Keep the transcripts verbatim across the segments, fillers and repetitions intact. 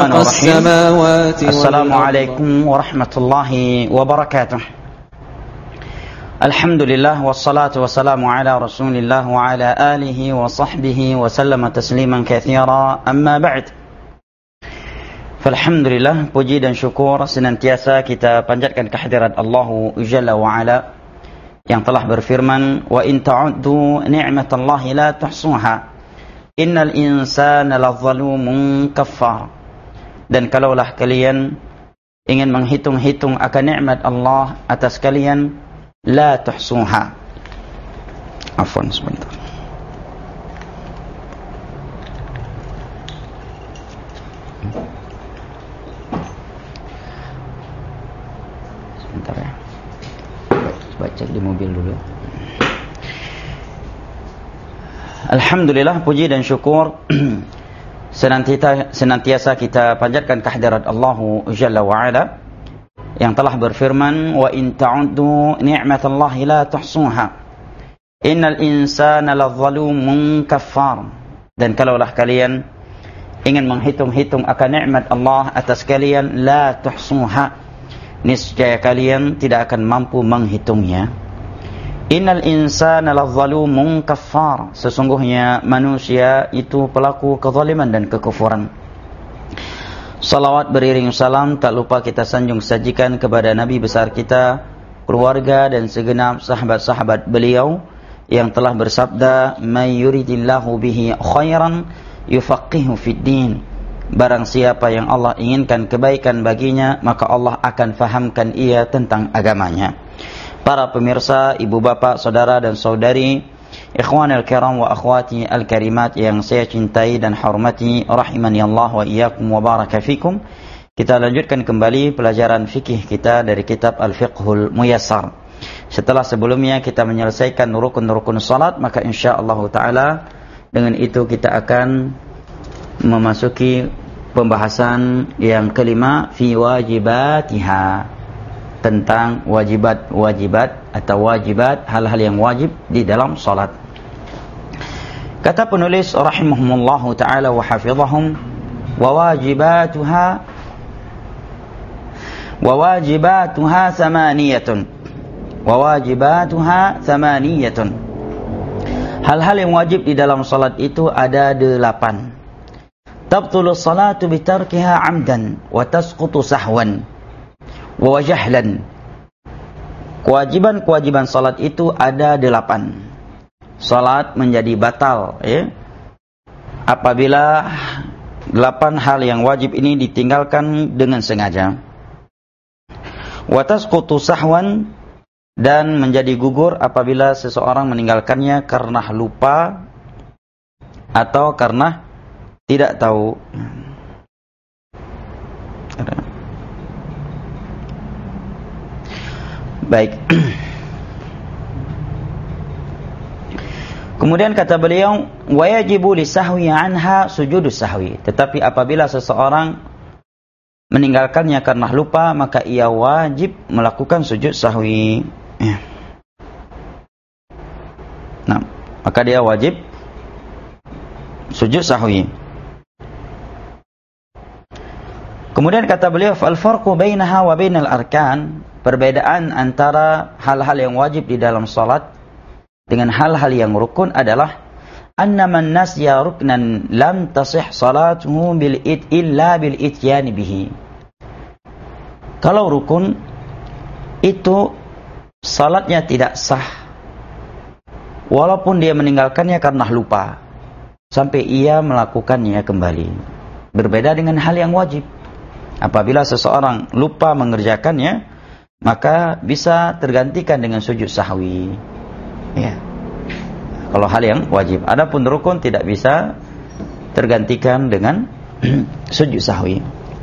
Bismillahirrahmanirrahim. Assalamualaikum warahmatullahi wabarakatuh. Alhamdulillah wassalatu wassalamu ala Rasulillah wa ala alihi wa sahbihi wa sallama tasliman katsira. Amma ba'd. Alhamdulillah, puji dan syukur senantiasa kita panjatkan kehadirat Allah Jalla wa Ala yang telah berfirman, wa in ta'uddu ni'matallahi la tuhsuha innal insana lazzalumun kaffar. Dan kalaulah kalian ingin menghitung-hitung akan nikmat Allah atas kalian, la tuhsuha. Afwan sebentar. Sebentar ya. Baca di mobil dulu. Alhamdulillah, puji dan syukur senantiasa, senantiasa kita panjatkan kehadirat Allah Jalla wa Ala yang telah berfirman, wa in ta'uddu ni'matallahi la tuhsuha innal insana lazzalumun kaffar. Dan kalaulah kalian ingin menghitung-hitung akan nikmat Allah atas kalian, la tuhsuha, niscaya kalian tidak akan mampu menghitungnya. Innal insana lazzalumun kaffar, sesungguhnya manusia itu pelaku kezaliman dan kekufuran. Salawat beriring salam tak lupa kita sanjung sajikan kepada Nabi besar kita, keluarga dan segenap sahabat-sahabat beliau yang telah bersabda, may yuridillahu bihi khairan yufaqihu fid din. Barang siapa yang Allah inginkan kebaikan baginya, maka Allah akan fahamkan ia tentang agamanya. Para pemirsa, ibu bapak, saudara dan saudari, ikhwanil kiram wa akhwati al-karimat yang saya cintai dan hormati, rahimani Allah wa iyyakum wa baraka fikum. Kita lanjutkan kembali pelajaran fikih kita dari kitab Al-Fiqhul Muyassar. Setelah sebelumnya kita menyelesaikan rukun-rukun salat, maka insyaallah taala dengan itu kita akan memasuki pembahasan yang kelima, fi wajibatiha, tentang wajibat-wajibat atau wajibat, hal-hal yang wajib di dalam salat. Kata penulis rahimahumullahu taala wa hafizahum, wa wajibatuha wa wajibatuha thamaniyatun wa wajibatuha thamaniyatun. Hal-hal yang wajib di dalam salat itu ada delapan. Tabtulu salatu bitarkiha amdan wa tasqutu sahwan wa jahlan. Kewajiban-kewajiban salat itu ada delapan. Salat menjadi batal, ya, apabila delapan hal yang wajib ini ditinggalkan dengan sengaja. Wa tasqutu sahwan, dan menjadi gugur apabila seseorang meninggalkannya karena lupa atau karena tidak tahu. Baik. Kemudian kata beliau, wa yajibu lisahwi anha sujudus sahwi. Tetapi apabila seseorang meninggalkannya karena lupa, maka ia wajib melakukan sujud sahwi. Nah, maka dia wajib sujud sahwi. Kemudian kata beliau, fal farqu bainaha wa bainal arkan, perbedaan antara hal-hal yang wajib di dalam salat dengan hal-hal yang rukun adalah anna man nasya ruknan lam tasih salatuhu bil it illa bil ityan bihi. Kalau rukun itu salatnya tidak sah walaupun dia meninggalkannya karena lupa sampai ia melakukannya kembali. Berbeda dengan hal yang wajib. Apabila seseorang lupa mengerjakannya, maka bisa tergantikan dengan sujud sahwi. Ya. Kalau hal yang wajib. Adapun rukun tidak bisa tergantikan dengan sujud sahwi.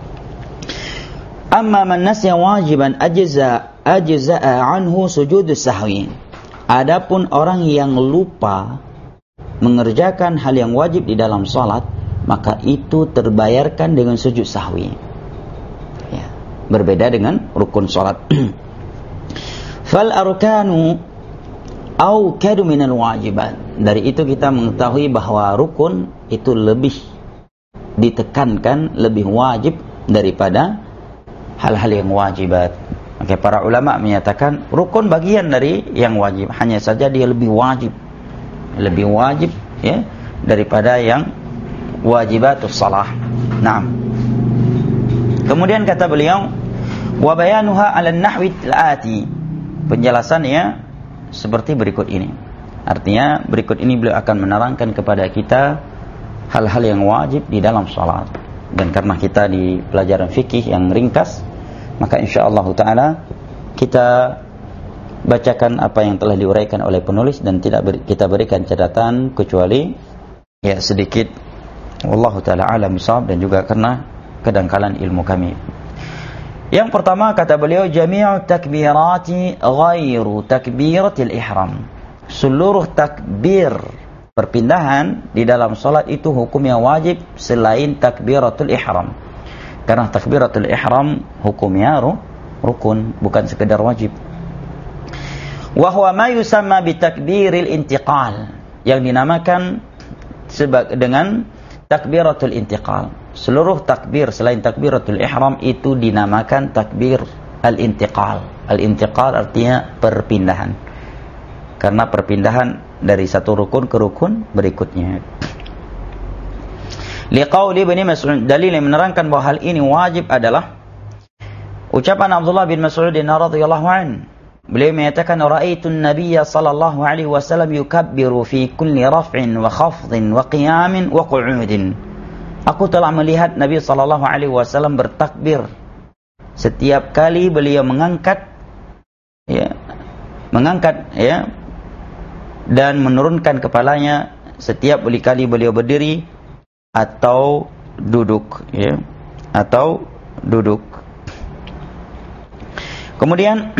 Amma man nasya wajiban ajza ajza'a anhu sujud sahwi. Adapun orang yang lupa mengerjakan hal yang wajib di dalam salat, maka itu terbayarkan dengan sujud sahwi. Ya, berbeda dengan rukun salat. Fal arkanu aukadu minal wajibat. Dari itu kita mengetahui bahwa rukun itu lebih ditekankan lebih wajib daripada hal-hal yang wajibat. Maka para ulama menyatakan rukun bagian dari yang wajib, hanya saja dia lebih wajib, lebih wajib ya daripada yang wajibatus shalah. Naam. Kemudian kata beliau, wa bayanuha 'ala an-nahwi al-ati. Penjelasannya seperti berikut ini. Artinya berikut ini beliau akan menerangkan kepada kita hal-hal yang wajib di dalam salat. Dan karena kita di pelajaran fikih yang ringkas, maka insyaallah taala kita bacakan apa yang telah diuraikan oleh penulis dan tidak beri, kita berikan catatan kecuali ya sedikit, wallahu taala alam bisawab, dan juga karena kedangkalan ilmu kami. Yang pertama kata beliau, jami'u takbirati ghairu takbiratil ihram. Seluruh takbir perpindahan di dalam salat itu hukumnya wajib selain takbiratul ihram. Karena takbiratul ihram hukumnya rukun, bukan sekedar wajib. Wa huwa ma yusamma bi takbiril intiqal, yang dinamakan sebagai dengan takbiratul intiqal. Seluruh takbir selain takbiratul ihram itu dinamakan takbir al-intiqal. Al-intiqal artinya perpindahan. Karena perpindahan dari satu rukun ke rukun berikutnya. Liqauli Ibnu Mas'ud, dalil yang menerangkan bahwa hal ini wajib adalah ucapan Abdullah bin Mas'ud radhiyallahu anhu. Beliau menyatakan, ra'aitun nabiyya sallallahu alaihi wasallam yukabbiru fi kulli raf'in wa khafdin wa qiyamin wa qu'udin. Aku telah melihat Nabi sallallahu alaihi wasallam bertakbir setiap kali beliau mengangkat ya, mengangkat ya dan menurunkan kepalanya setiap kali beliau berdiri atau duduk ya, atau duduk. Kemudian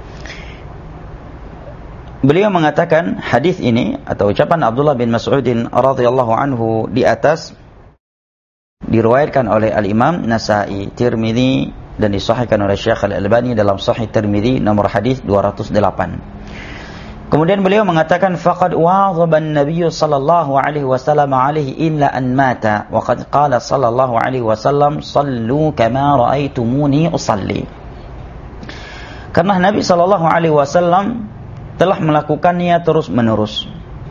beliau mengatakan hadis ini atau ucapan Abdullah bin Mas'udin radhiyallahu anhu di atas diriwayatkan oleh Al-Imam Nasa'i, Tirmidzi, dan disahihkan oleh Syekh Al-Albani dalam Sahih Tirmidzi nomor hadis dua ratus delapan. Kemudian beliau mengatakan, faqad wa'adhaba an-nabiy sallallahu alaihi wasallam alaihi illa an mata wa qad qala sallallahu alaihi wasallam sallu kama ra'aitumuni usalli. Karena Nabi sallallahu alaihi wasallam telah melakukannya terus-menerus.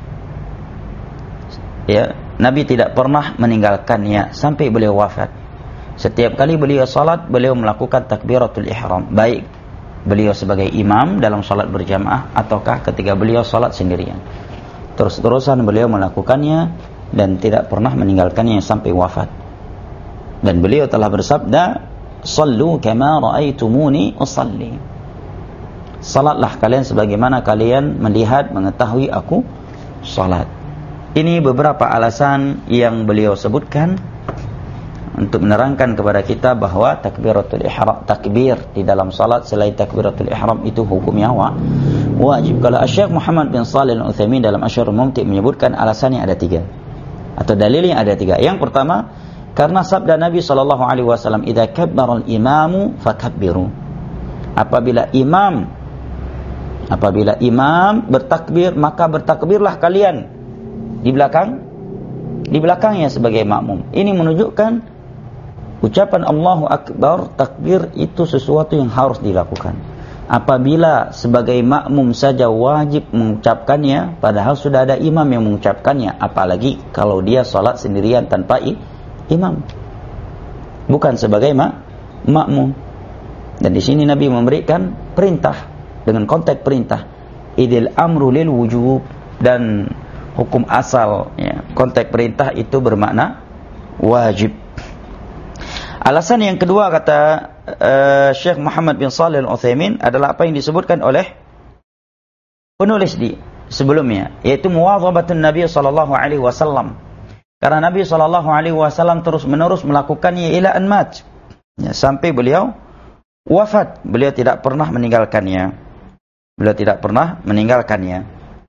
Ya, Nabi tidak pernah meninggalkannya sampai beliau wafat. Setiap kali beliau salat, beliau melakukan takbiratul ihram, baik beliau sebagai imam dalam salat berjamaah ataukah ketika beliau salat sendirian. Terus-terusan beliau melakukannya dan tidak pernah meninggalkannya sampai wafat. Dan beliau telah bersabda, sallu kama ra'aitumuni usalli. Salatlah kalian sebagaimana kalian melihat, mengetahui aku salat. Ini beberapa alasan yang beliau sebutkan untuk menerangkan kepada kita bahwa takbiratul ihram, takbir di dalam salat selain takbiratul ihram itu hukumnya wajib. Kalau Syekh Muhammad bin Shalih Al-Utsaimin dalam Asyarul Mumti' menyebutkan alasannya ada tiga, atau dalilnya ada tiga. Yang pertama, karena sabda Nabi sallallahu alaihi wasallam, "Idza kabbara al-imamu fakabbiru." Apabila imam apabila imam bertakbir, maka bertakbirlah kalian di belakang di belakangnya sebagai makmum. Ini menunjukkan ucapan Allahu Akbar, takbir itu sesuatu yang harus dilakukan. Apabila sebagai makmum saja wajib mengucapkannya, padahal sudah ada imam yang mengucapkannya, apalagi kalau dia salat sendirian tanpa imam, bukan sebagai mak makmum. Dan di sini Nabi memberikan perintah dengan konteks perintah, idil amru lil wujub, dan hukum asal ya, konteks perintah itu bermakna wajib. Alasan yang kedua kata uh, Syekh Muhammad bin Shalih Al-Utsaimin adalah apa yang disebutkan oleh penulis di sebelumnya, yaitu muwadhabatun Nabi sallallahu alaihi wasallam. Karena Nabi sallallahu alaihi wasallam terus-menerus melakukannya ila an mat, ya, sampai beliau wafat, beliau tidak pernah meninggalkannya. Beliau tidak pernah meninggalkannya.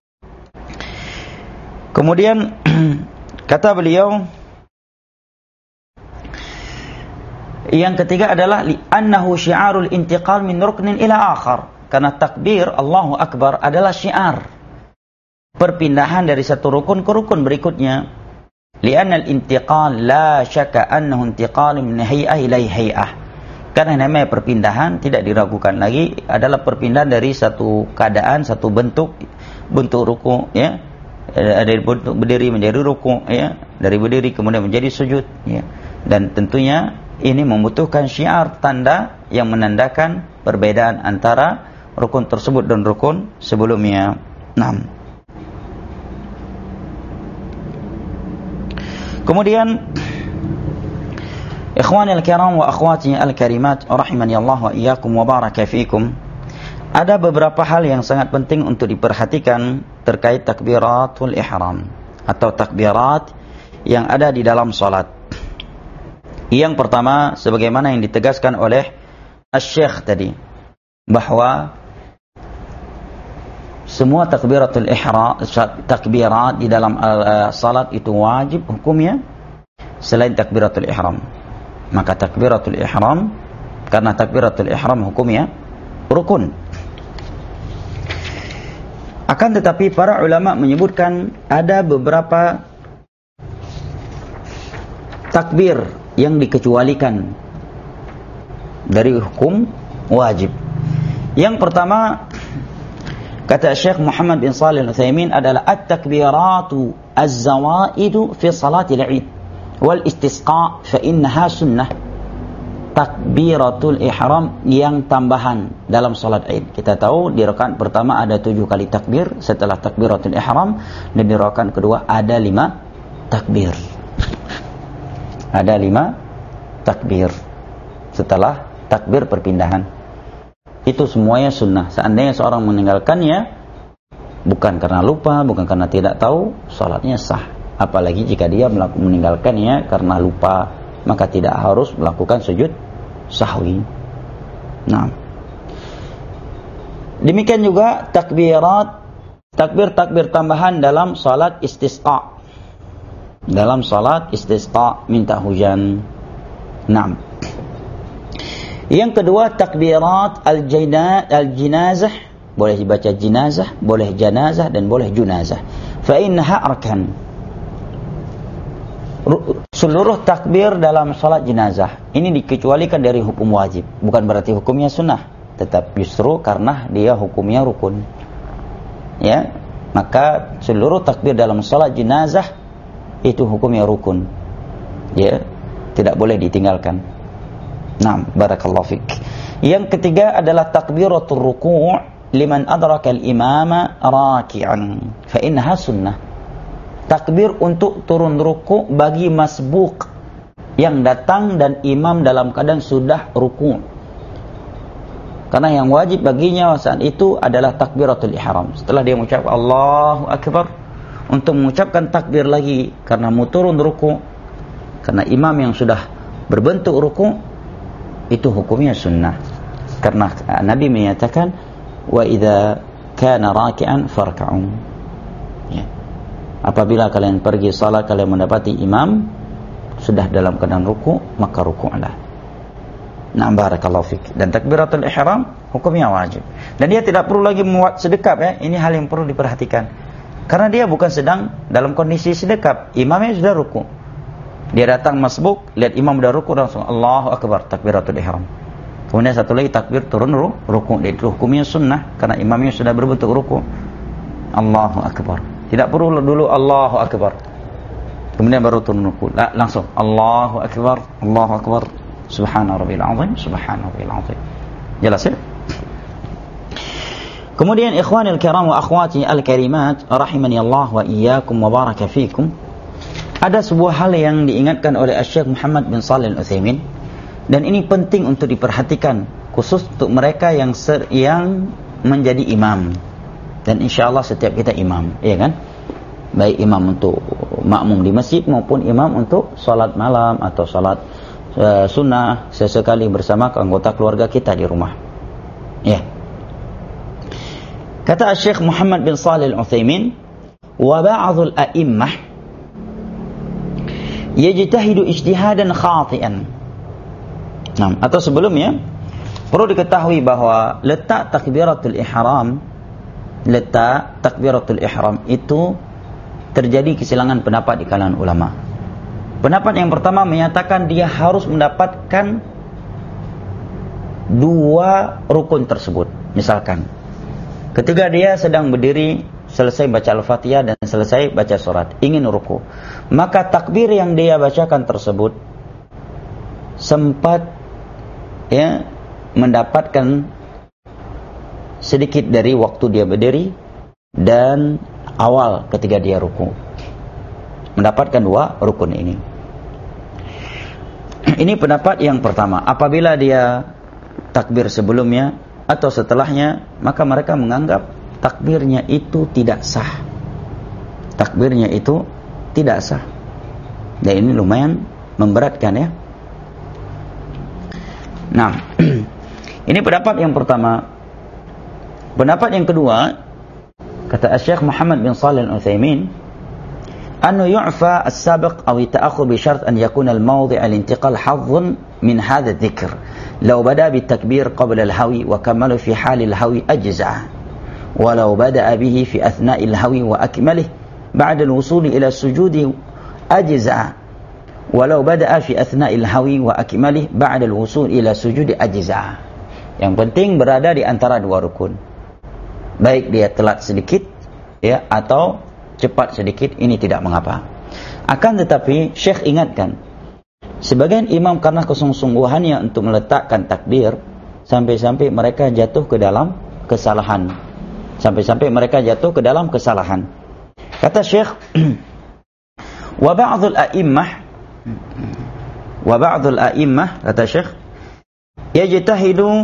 Kemudian kata beliau, yang ketiga adalah li'annahu syiarul intiqal min ruknin ila akhar. Karena takbir Allahu Akbar adalah syiar perpindahan dari satu rukun ke rukun berikutnya. Lianna al-intiqal la syakka annahu intiqal min hay'ah ila hay'ah. Karena namanya perpindahan tidak diragukan lagi adalah perpindahan dari satu keadaan, satu bentuk, bentuk ruku, ya, dari bentuk berdiri menjadi ruku, ya, dari berdiri kemudian menjadi sujud, ya. Dan tentunya ini membutuhkan syiar, tanda yang menandakan perbedaan antara rukun tersebut dan rukun sebelumnya. enam. Kemudian ikhwani al-kiram wa akhwati al-karimat rahimani Allah wa iyyakum wa baraka fiikum. Ada beberapa hal yang sangat penting untuk diperhatikan terkait takbiratul ihram atau takbirat yang ada di dalam salat. Yang pertama, sebagaimana yang ditegaskan oleh Asy-Syaikh tadi, bahwa semua takbiratul ihram, takbirat di dalam uh, salat itu wajib hukumnya selain takbiratul ihram. Maka takbiratul ihram, karena takbiratul ihram hukumnya rukun. Akan tetapi para ulama menyebutkan ada beberapa takbir yang dikecualikan dari hukum wajib. Yang pertama, kata Syekh Muhammad bin Shalih Al-Utsaimin, adalah at-takbiratu az-zawaidu fi salatil Id wal istisqa fa innaha sunnah. Takbiratul ihram yang tambahan dalam salat Id. Kita tahu di rakaat pertama ada tujuh kali takbir setelah takbiratul ihram, dan di rakaat kedua ada lima takbir. Ada lima takbir setelah takbir perpindahan. Itu semuanya sunnah. Seandainya seorang meninggalkannya bukan karena lupa, bukan karena tidak tahu, salatnya sah. Apalagi jika dia meninggalkannya karena lupa, maka tidak harus melakukan sujud sahwi. Nah, demikian juga takbirat, takbir-takbir tambahan dalam salat istisqa. Dalam salat istisqa, minta hujan. Nah, yang kedua, takbirat al-jinazah, boleh dibaca jinazah, boleh janazah, dan boleh junazah. Fa innaha arkan. Seluruh takbir dalam salat jenazah ini dikecualikan dari hukum wajib. Bukan berarti hukumnya sunnah, tetap justru karena dia hukumnya rukun. Ya, maka seluruh takbir dalam salat jenazah itu hukumnya rukun. Ya, tidak boleh ditinggalkan. Nah, barakallahu fik. Yang ketiga adalah takbiratul ruku' liman adraka al-imama raki'an fa innaha sunnah. Takbir untuk turun ruku bagi masbuk yang datang dan imam dalam keadaan sudah ruku. Karena yang wajib baginya saat itu adalah takbiratul ihram. Setelah dia mengucap Allahu Akbar, untuk mengucapkan takbir lagi karena mau turun ruku, karena imam yang sudah berbentuk ruku, itu hukumnya sunnah. Karena Nabi menyatakan wa idza kana raki'an farka'u. Ya. Apabila kalian pergi salat, kalian mendapati imam sudah dalam keadaan ruku, maka ruku'lah. Nah, barakallahu fik. Dan takbiratul ihram hukumnya wajib. Dan dia tidak perlu lagi membuat sedekap, ya. Ini hal yang perlu diperhatikan. Karena dia bukan sedang dalam kondisi sedekap. Imamnya sudah ruku. Dia datang masbuk, lihat imam sudah ruku, langsung Allahu Akbar, takbiratul ihram. Kemudian satu lagi takbir turun ruku. Itu hukumnya sunnah karena imamnya sudah berbentuk ruku. Allahu Akbar. Tidak perlu dulu Allahu Akbar kemudian baru turun ruku. La, langsung Allahu Akbar, Allahu Akbar, Subhana Rabbil Azim, Subhana Rabbil Azim. Jelas ya? Kemudian ikhwanil kiram wa akhwati al-karimat rahimani Allah wa iyyakum wa baraka fikum. Ada sebuah hal yang diingatkan oleh Asy-Syaikh Muhammad bin Shalih Al-Utsaimin, dan ini penting untuk diperhatikan khusus untuk mereka yang ser, yang menjadi imam. Dan insyaallah setiap kita imam, ya kan? Baik imam untuk makmum di masjid maupun imam untuk salat malam atau salat uh, sunnah sesekali bersama anggota keluarga kita di rumah. Ya. Kata Syekh Muhammad bin Shalih Al-Utsaimin, wa ba'dhul a'immah yajtahidu ijtihadan khati'an. Nah, atau sebelumnya perlu diketahui bahwa letak takbiratul ihram letak takbiratul ihram itu terjadi kesilangan pendapat di kalangan ulama. Pendapat yang pertama menyatakan dia harus mendapatkan dua rukun tersebut. Misalkan ketika dia sedang berdiri, selesai baca Al-Fatihah dan selesai baca surat, ingin ruku, maka takbir yang dia bacakan tersebut sempat ya mendapatkan sedikit dari waktu dia berdiri dan awal ketika dia ruku, mendapatkan dua rukun ini. Ini pendapat yang pertama. Apabila dia takbir sebelumnya atau setelahnya, maka mereka menganggap takbirnya itu tidak sah. Takbirnya itu tidak sah. Dan ini lumayan memberatkan ya. Nah, ini pendapat yang pertama. Pendapat yang kedua, kata Syekh Muhammad bin Shalih Al-Utsaimin, أنه يعفى السابق أو التأخر بشرط أن يكون الموضع الانتقال حظ من هذا الذكر لو بدأ بالتكبير قبل الهوي وكمله في حال الهوي أجزع ولو بدأ به في أثناء الهوي وأكمله بعد الوصول إلى السجود أجزع ولو بدأ في أثناء الهوي وأكمله بعد الوصول إلى السجود أجزع. Yang penting berada di antara dua rukun, baik dia telat sedikit ya atau cepat sedikit, ini tidak mengapa. Akan tetapi Syekh ingatkan, sebagian imam karena kesungguh-sungguhannya untuk meletakkan takbir, sampai-sampai mereka jatuh ke dalam kesalahan. Sampai-sampai mereka jatuh ke dalam kesalahan. Kata Syekh, wa ba'dul a'immah wa ba'dul a'immah kata Syekh, yajtahidu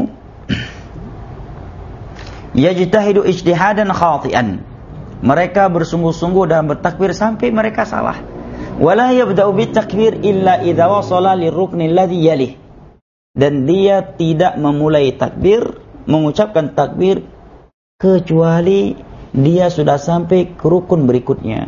yajtahidu ijtihadan khati'an. Mereka bersungguh-sungguh dalam bertakbir sampai mereka salah. Wala yabda'u bitakbir illa idza wasala lirrukni alladhi yalih. Dan dia tidak memulai takbir, mengucapkan takbir kecuali dia sudah sampai ke rukun berikutnya.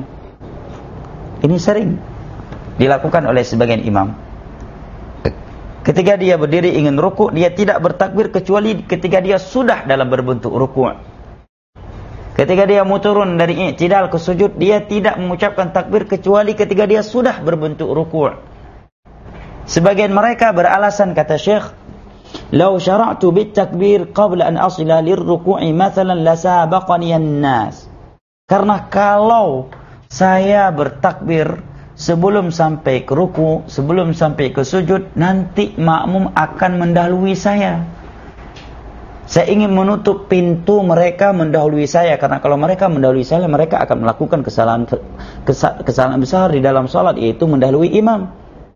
Ini sering dilakukan oleh sebagian imam. Ketika dia berdiri ingin ruku', dia tidak bertakbir kecuali ketika dia sudah dalam berbentuk ruku'. Ketika dia mau turun dari i'tidal ke sujud, dia tidak mengucapkan takbir kecuali ketika dia sudah berbentuk ruku'. Sebagian mereka beralasan, kata Syekh, "Lau syara'tu bit takbir qabla an asila lirruku'i mathalan lasabaqani an-nas." Karena kalau saya bertakbir sebelum sampai ke ruku', sebelum sampai ke sujud, nanti makmum akan mendahului saya. Saya ingin menutup pintu mereka mendahului saya, karena kalau mereka mendahului saya, mereka akan melakukan kesalahan kesalahan besar di dalam salat, yaitu mendahului imam.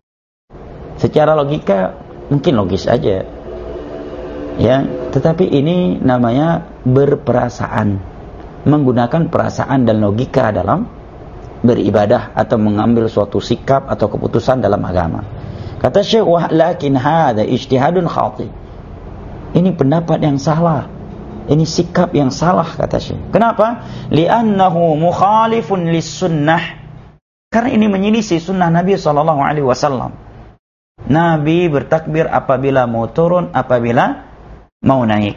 Secara logika mungkin logis aja, ya. Tetapi ini namanya berperasaan, menggunakan perasaan dan logika dalam beribadah atau mengambil suatu sikap atau keputusan dalam agama. Kata Syekh, walakin hadza ijtihadun khati'. Ini pendapat yang salah. Ini sikap yang salah, kata Syekh. Kenapa? Li'annahu mukhalifun lis-sunnah. Karena ini menyelisih sunnah Nabi sallallahu alaihi wasallam. Nabi bertakbir apabila mau turun, apabila mau naik.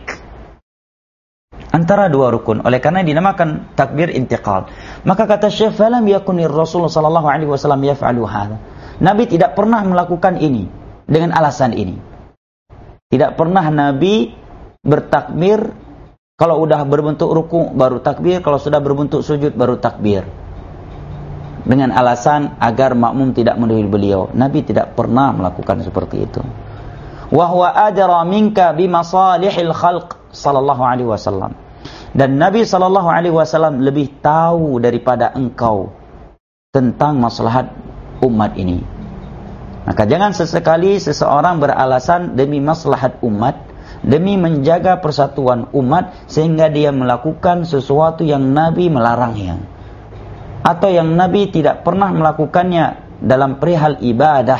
Antara dua rukun. Oleh karena dinamakan takbir intiqal. Maka kata Syekh, falam yakunir Rasul sallallahu alaihi wasallam yaf'alu hadza. Nabi tidak pernah melakukan ini dengan alasan ini. Tidak pernah Nabi bertakbir kalau sudah berbentuk ruku baru takbir, kalau sudah berbentuk sujud baru takbir, dengan alasan agar makmum tidak mendahului beliau. Nabi tidak pernah melakukan seperti itu. Wa huwa adra minka bi masalihil khalq sallallahu alaihi wasallam. Dan Nabi sallallahu alaihi wasallam lebih tahu daripada engkau tentang maslahat umat ini. Maka jangan sesekali seseorang beralasan demi maslahat umat, demi menjaga persatuan umat, sehingga dia melakukan sesuatu yang Nabi melarangnya, atau yang Nabi tidak pernah melakukannya dalam perihal ibadah,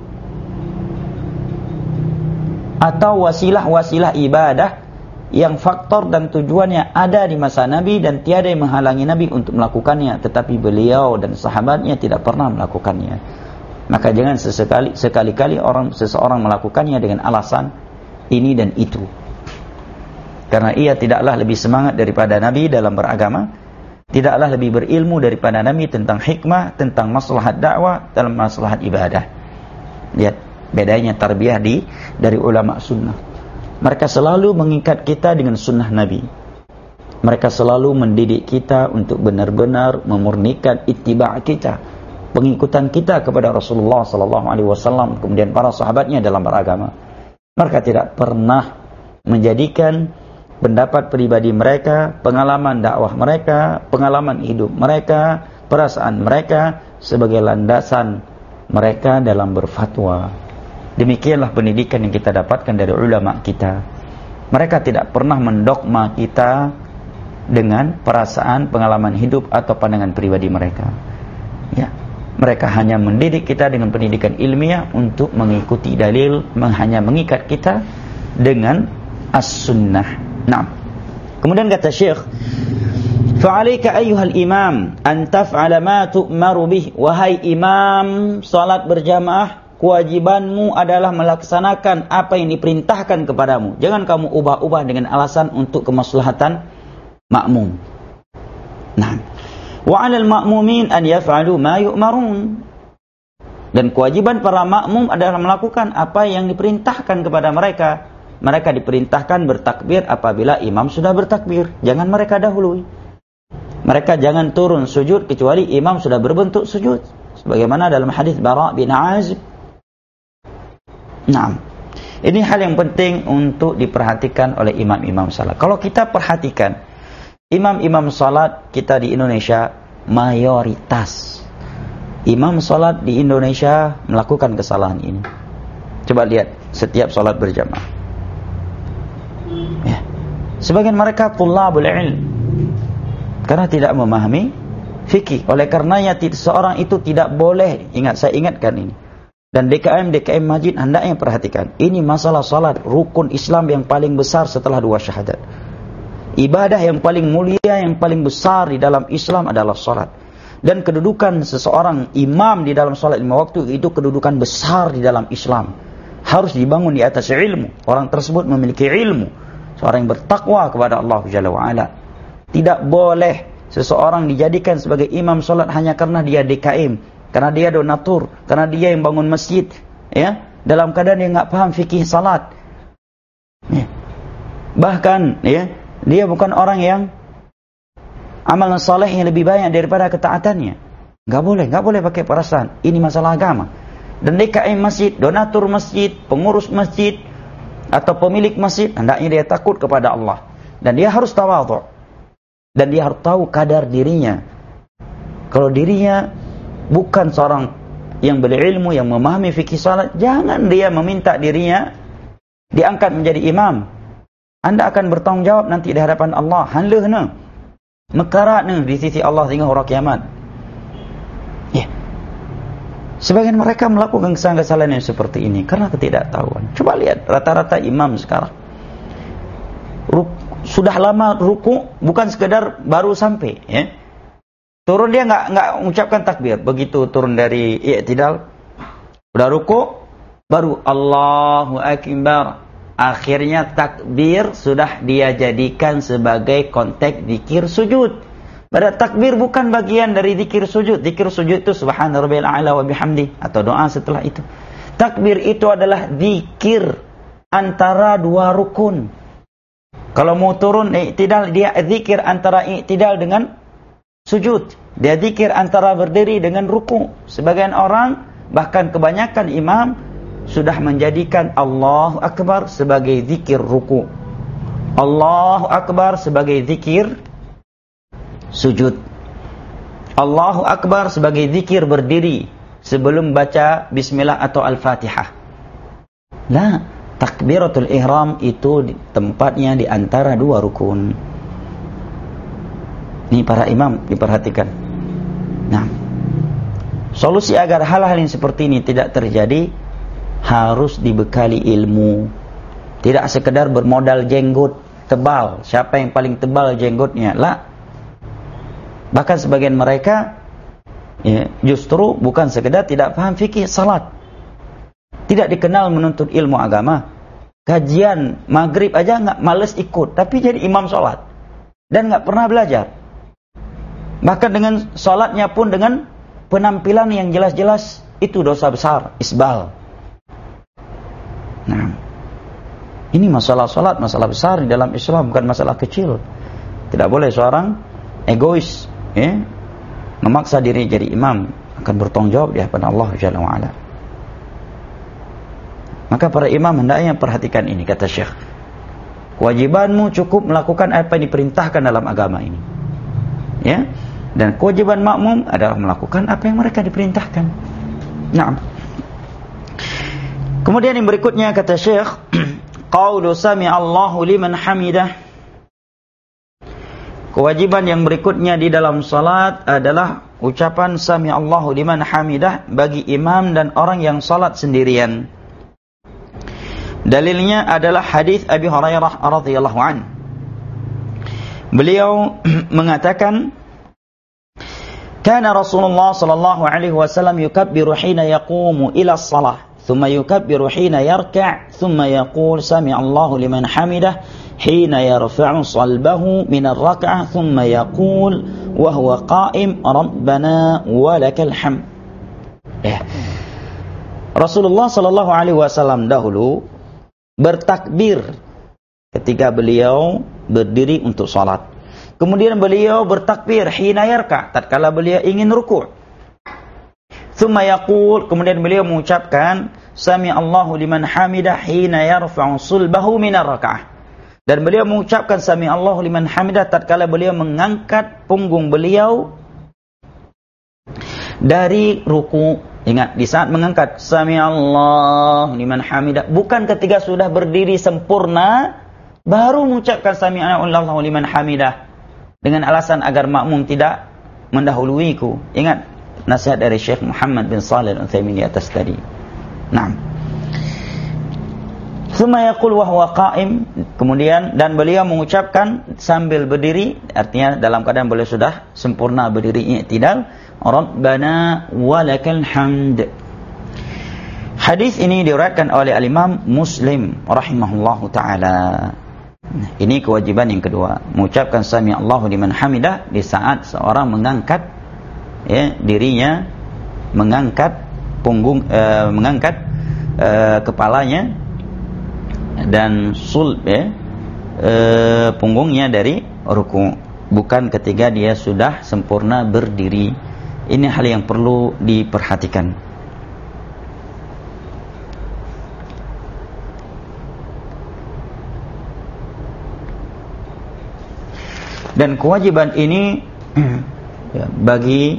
atau wasilah-wasilah ibadah yang faktor dan tujuannya ada di masa Nabi dan tiada yang menghalangi Nabi untuk melakukannya, tetapi beliau dan sahabatnya tidak pernah melakukannya. Maka jangan sesekali sekali-kali orang seseorang melakukannya dengan alasan ini dan itu. Karena ia tidaklah lebih semangat daripada Nabi dalam beragama, tidaklah lebih berilmu daripada Nabi tentang hikmah, tentang maslahat dakwah, dalam maslahat ibadah. Lihat bedanya tarbiyah di dari ulama sunnah. Mereka selalu mengikat kita dengan sunnah Nabi. Mereka selalu mendidik kita untuk benar-benar memurnikan ittiba' kita, pengikutan kita kepada Rasulullah sallallahu alaihi wasallam, kemudian para sahabatnya dalam beragama. Mereka tidak pernah menjadikan pendapat pribadi mereka, pengalaman dakwah mereka, pengalaman hidup mereka, perasaan mereka sebagai landasan mereka dalam berfatwa. Demikianlah pendidikan yang kita dapatkan dari ulama kita. Mereka tidak pernah mendogma kita dengan perasaan, pengalaman hidup atau pandangan pribadi mereka. Ya, mereka hanya mendidik kita dengan pendidikan ilmiah untuk mengikuti dalil, hanya mengikat kita dengan as-sunnah. Nah, kemudian kata Syekh, fa'alaika ayyuhal imam an taf'ala ma tu'maru bih. Wahai imam salat berjamaah, kewajibanmu adalah melaksanakan apa yang diperintahkan kepadamu. Jangan kamu ubah-ubah dengan alasan untuk kemaslahatan makmum. Nah, wa 'alal ma'mumin an yaf'alu ma yu'marun. Dan kewajiban para makmum adalah melakukan apa yang diperintahkan kepada mereka. Mereka diperintahkan bertakbir apabila imam sudah bertakbir. Jangan mereka dahului. Mereka jangan turun sujud kecuali imam sudah berbentuk sujud. Sebagaimana dalam hadis Bara' bin Azib. Nah, ini hal yang penting untuk diperhatikan oleh imam-imam salat. Kalau kita perhatikan, imam-imam salat kita di Indonesia mayoritas imam salat di Indonesia melakukan kesalahan ini. Coba lihat setiap salat berjamaah. Ya. Sebagian mereka tullabul ilm karena tidak memahami fikih. Oleh karenanya seorang itu tidak boleh, ingat saya ingatkan ini. Dan D K M D K M Majid hendaknya perhatikan. Ini masalah salat, rukun Islam yang paling besar setelah dua syahadat. Ibadah yang paling mulia, yang paling besar di dalam Islam adalah salat. Dan kedudukan seseorang imam di dalam salat lima waktu itu kedudukan besar di dalam Islam. Harus dibangun di atas ilmu. Orang tersebut memiliki ilmu. Seorang yang bertakwa kepada Allah Jalla wa'ala. Tidak boleh seseorang dijadikan sebagai imam salat hanya karena dia D K M, karena dia donatur, karena dia yang bangun masjid, ya, dalam keadaan dia nggak paham fikih salat. Ya. Bahkan, ya, dia bukan orang yang amalan salehnya lebih banyak daripada ketaatannya. Nggak boleh, nggak boleh pakai perasaan. Ini masalah agama. Dan D K M masjid, donatur masjid, pengurus masjid, atau pemilik masjid, hendaknya dia takut kepada Allah. Dan dia harus tawadhu. Dan dia harus tahu kadar dirinya. Kalau dirinya bukan seorang yang berilmu, yang memahami fikih salat, jangan dia meminta dirinya diangkat menjadi imam. Anda akan bertanggung jawab nanti di hadapan Allah. Hanlehna, mekaratna di sisi Allah hingga hari kiamat. Ya. Sebagian mereka melakukan kesalahan-kesalahan yang seperti ini karena ketidaktahuan. Coba lihat rata-rata imam sekarang. Ruk, sudah lama ruku, bukan sekedar baru sampai, ya. Turun dia nggak nggak mengucapkan takbir. Begitu turun dari i'tidal, udah ruku, baru Allahu Akbar. Akhirnya takbir sudah dia jadikan sebagai konteks zikir sujud. Pada takbir bukan bagian dari zikir sujud. Zikir sujud itu subhana rabbiyal a'la wa bihamdi, atau doa setelah itu. Takbir itu adalah zikir antara dua rukun. Kalau mau turun i'tidal, dia zikir antara i'tidal dengan sujud. Dia zikir antara berdiri dengan ruku. Sebagian orang, bahkan kebanyakan imam, sudah menjadikan Allahu Akbar sebagai zikir ruku, Allahu Akbar sebagai zikir sujud, Allahu Akbar sebagai zikir berdiri sebelum baca bismillah atau al-fatihah. Nah, takbiratul ihram itu tempatnya di antara dua rukun. Ini para imam diperhatikan. Nah, solusi agar hal-hal yang seperti ini tidak terjadi, harus dibekali ilmu. Tidak sekedar bermodal jenggot tebal. Siapa yang paling tebal jenggotnya? Lah. Bahkan sebagian mereka, ya, justru bukan sekedar tidak paham fikih salat, tidak dikenal menuntut ilmu agama. Kajian maghrib aja nggak, males ikut, tapi jadi imam salat dan nggak pernah belajar. Bahkan dengan salatnya pun dengan penampilan yang jelas-jelas itu dosa besar, isbal. Nah, ini masalah salat, masalah besar di dalam Islam, bukan masalah kecil. Tidak boleh seorang egois, ya, memaksa diri jadi imam, akan bertanggung jawab di hadapan Allah Jalla wa Ala. Maka para imam hendaknya perhatikan ini, kata Syekh. Kewajibanmu cukup melakukan apa yang diperintahkan dalam agama ini. Ya. Dan kewajiban makmum adalah melakukan apa yang mereka diperintahkan. Naam. Kemudian yang berikutnya kata Syekh, qaulu sami'allahu liman hamidah. Kewajiban yang berikutnya di dalam salat adalah ucapan sami'allahu liman hamidah bagi imam dan orang yang salat sendirian. Dalilnya adalah hadis Abi Hurairah radhiyallahu an. Beliau mengatakan, "Kana Rasulullah sallallahu alaihi wasallam yukabbiru hina yaqumu ila as-salah, thumma yukabbiru hina yarka', thumma yaqul sami'allahu liman hamidah hina yarfa'u salbahu min ar-rak'ah, thumma yaqul wa huwa qa'im rabbana wa lakal hamd." Ya. Rasulullah sallallahu alaihi wasallam dahulu bertakbir ketika beliau berdiri untuk salat. Kemudian beliau bertakbir hina yarka, tatkala beliau ingin ruku'. Tsumma yaqul, kemudian beliau mengucapkan sami Allahu liman hamidah hina yarfa'u sulbahu min ar-rak'ah. Dan beliau mengucapkan sami Allahu liman hamidah tatkala beliau mengangkat punggung beliau dari ruku'. Ingat, di saat mengangkat sami Allah liman hamidah, bukan ketika sudah berdiri sempurna baru mengucapkan sami Allah liman hamidah dengan alasan agar makmum tidak mendahuluiku. Ingat nasihat dari Syekh Muhammad bin Shalih Al-Utsaimin di atas tadi. Naam. Tsumma yaqul wa huwa qa'im, kemudian dan beliau mengucapkan sambil berdiri, artinya dalam keadaan beliau sudah sempurna berdiri i'tidal, Rabbana walakal hamd. Hadis ini diriwayatkan oleh al-Imam Muslim rahimahullahu taala. Ini kewajiban yang kedua, mengucapkan sami Allahu liman hamidah di saat seorang mengangkat ya dirinya, mengangkat punggung uh, mengangkat uh, kepalanya dan sulb ya uh, punggungnya dari ruku', bukan ketika dia sudah sempurna berdiri. Ini hal yang perlu diperhatikan. Dan kewajiban ini ya, bagi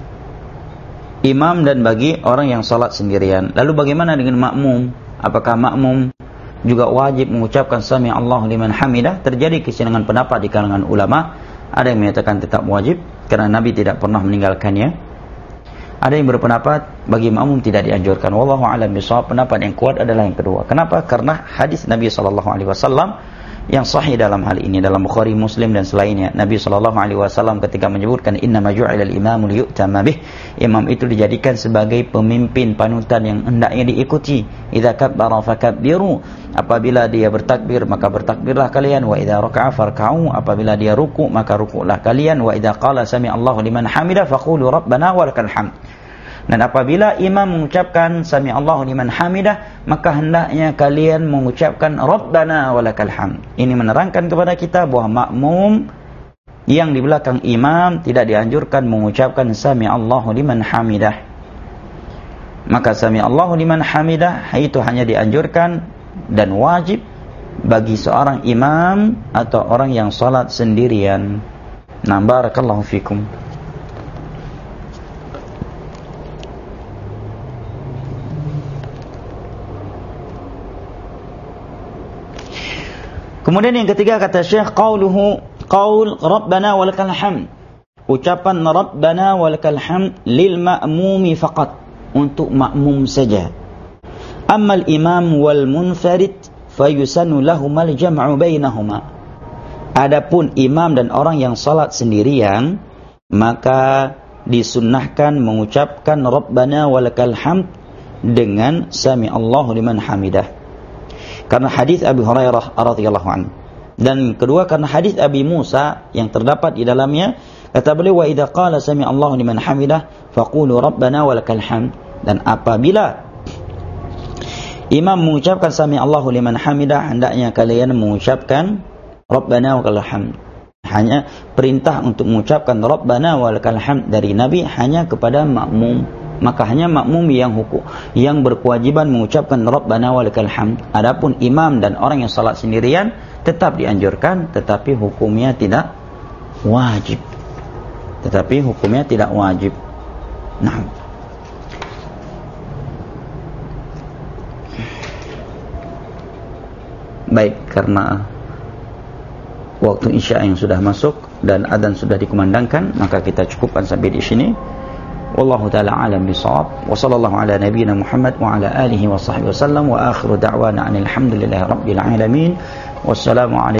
imam dan bagi orang yang salat sendirian. Lalu bagaimana dengan makmum? Apakah makmum juga wajib mengucapkan sami Allahu liman hamidah? Terjadi kesenangan pendapat di kalangan ulama. Ada yang menyatakan tetap wajib karena Nabi tidak pernah meninggalkannya. Ada yang berpendapat bagi makmum tidak dianjurkan. Wallahu a'lam bishawab. Pendapat yang kuat adalah yang kedua. Kenapa? Karena hadis Nabi sallallahu alaihi wasallam yang sahih dalam hal ini dalam Bukhari, Muslim dan selainnya. Nabi sallallahu alaihi wasallam ketika menyebutkan innama ju'ila al-imamu liyu'tama bih, imam itu dijadikan sebagai pemimpin panutan yang hendaknya diikuti. Idza kabbara fakabbiru, apabila dia bertakbir maka bertakbirlah kalian, wa idza raka'a farka'u, apabila dia ruku maka rukuklah kalian, wa idza qala sami Allahu liman hamidah faqulu rabbana walakal hamd. Dan apabila imam mengucapkan sami Allahu liman hamidah, maka hendaknya kalian mengucapkan Rabbana walakal hamd. Ini menerangkan kepada kita bahwa makmum yang di belakang imam tidak dianjurkan mengucapkan sami Allahu liman hamidah. Maka sami Allahu liman hamidah itu hanya dianjurkan dan wajib bagi seorang imam atau orang yang salat sendirian. Nah, barakallahu fikum. Kemudian yang ketiga kata Syekh, qauluhu qaul Rabbana walakal hamd. Ucapan Rabbana walakal hamd lil ma'mumi faqat, untuk makmum saja. Ammal imam wal munfarid fayusannu lahumal jam'u bainahuma. Adapun imam dan orang yang salat sendirian, maka disunnahkan mengucapkan Rabbana walakal hamd dengan sami Allahu liman hamidah. Karena hadis Abi Hurairah radhiyallahu anhu. Dan kedua karena hadis Abi Musa yang terdapat di dalamnya Kata beliau, wa idza qala sami Allahu liman hamidah faqulu rabbana walakal hamd. Dan apabila imam mengucapkan sami Allahu liman hamidah, hendaknya kalian mengucapkan rabbana walakal hamd. Hanya perintah untuk mengucapkan rabbana walakal hamd dari Nabi hanya kepada makmum. Maka hanya makmum yang hukum yang berkewajiban mengucapkan rabbana walakal hamd. Adapun imam dan orang yang salat sendirian tetap dianjurkan, tetapi hukumnya tidak wajib. Tetapi hukumnya tidak wajib. Nah, baik, karena waktu isya yang sudah masuk dan adzan sudah dikumandangkan, maka kita cukupkan sampai di sini. Wallahu ta'ala alam bisawab. Wa sallallahu ala nabiyyina Muhammad wa ala alihi wa sahbihi wasallam wa akhiru da'wana alhamdulillahi rabbil alamin. Wassalamu alaikum